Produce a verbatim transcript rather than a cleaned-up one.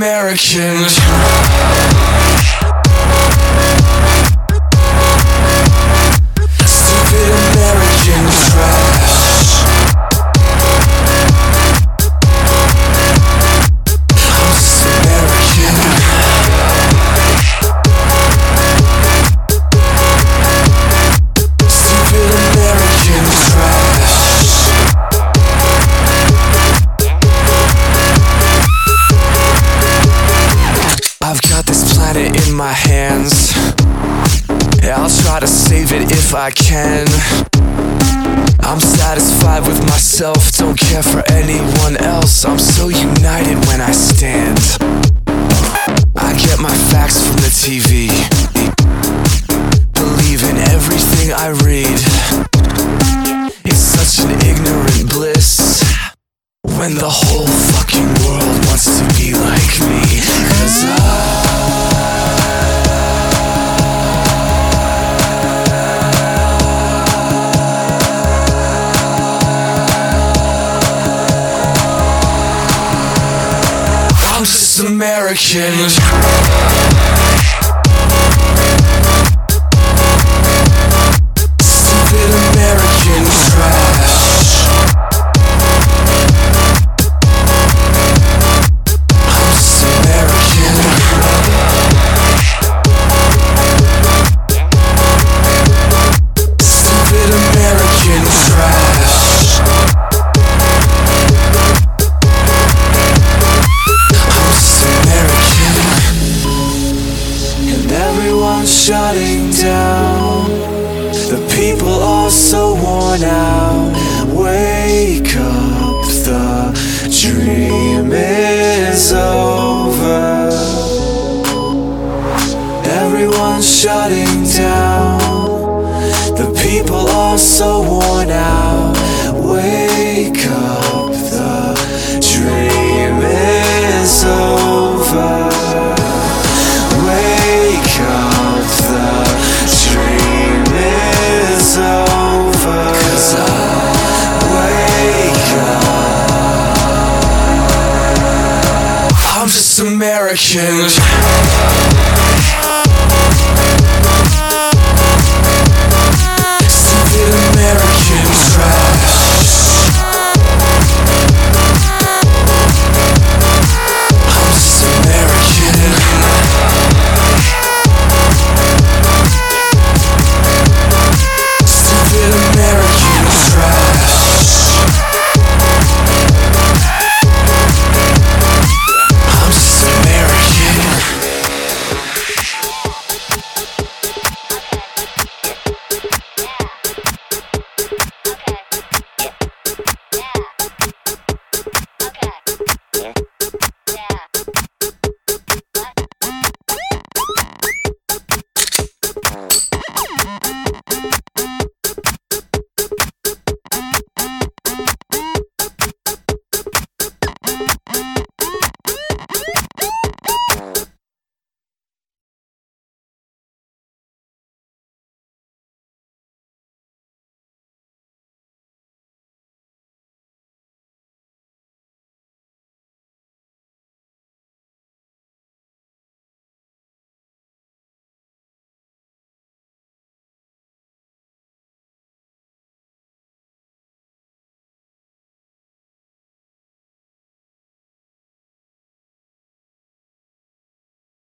American. Stupid American trash. I'm just American. Stupid American trash. I've got this planet in my hands. Yeah, I'll try to save it if I can. I'm satisfied with myself, don't care for anyone else. I'm so united when I stand. I get my facts from the T V, believe in everything I read. It's such an ignorant bliss when the whole fucking world wants to be like me. 'Cause I I'm just American. Stupid American trash. I'm just American. Stupid American trash. Everyone's shutting down. The people are so worn out. Wake up, the dream is over. Everyone's shutting down. The people are so worn out. Wake up, the dream is over. Wake up, the dream is over. 'Cause I wake up. I'm just American.